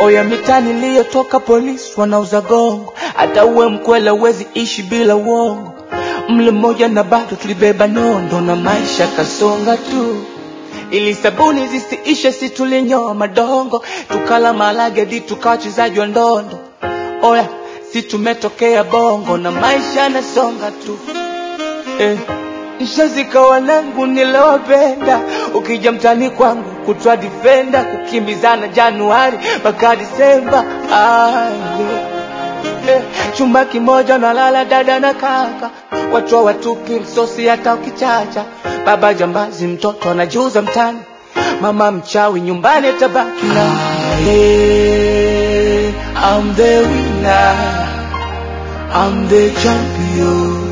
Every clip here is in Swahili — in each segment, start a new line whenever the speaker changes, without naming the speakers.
Oya mitani niliyotoka polisi wanauza gongo, hata uwe mkwela uwezi ishi bila uongo. Mle mmoja na bado tulibeba nondo na maisha kasonga tu. Ili sabuni zisiishe si tulinyoa madongo, tukala malage di tukawachezaji wa ndondo. Oya si tumetokea bongo na maisha nasonga tu. Nishazika wanangu nilowapenda, ukija mtani kwangu kutwa defender, kukimbizana Januari mpaka Disemba. Chumba kimoja na lala dada na kaka, watu watupi msosi hata ukichacha. Baba jambazi mtoto anajuza mtani, mama mchawi nyumbani tabaki na I'm the winner, I'm the champion.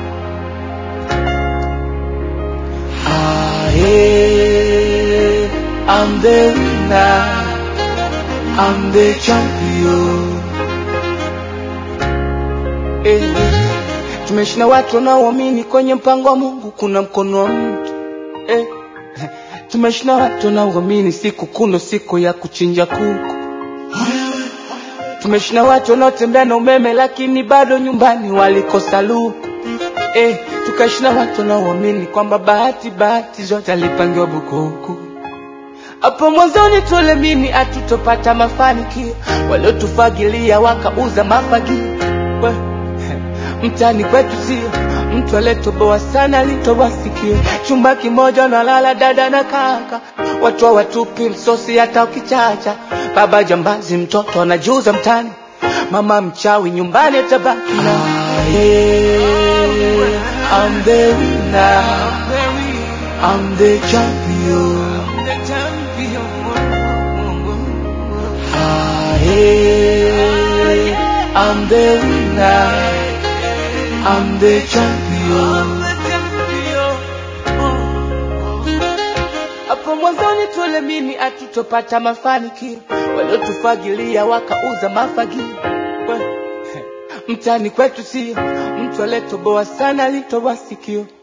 I'm the winner, I'm the champion. Tumeishi na watu wanaoamini kwenye mpango wa Mungu kuna mkono wa mtu. Tumeishi na watu wanaoamini siku kuno siku ya kuchinja kuku. Tumeishi na watu wanaotembea na umeme lakini bado nyumbani walikosa luku. Tukaishi na watu wanaoamini kwamba bahati zote alipangiwa bukuku. Hapo mwanzoni tulemini hatutopata mafanikio, waliotufagilia wakauza mafagio. Mtani kwetu sio mtu aliyetoboa sana alitoboa sikio. Chumba kimoja na lala dada na kaka, watu watupi msosi hata ukichacha. Baba jambazi mtoto anajuza mtani, mama mchawi nyumbani tabaki na I'm the winner, I'm the champion. I'm the winner, I'm the champion. Hapo mwanzoni tulemini hatutopata mafanikio, waliotufagilia wakauza mafagio. Mtani kwetu sio mtu aliyetoboa sana alitoboa sikio.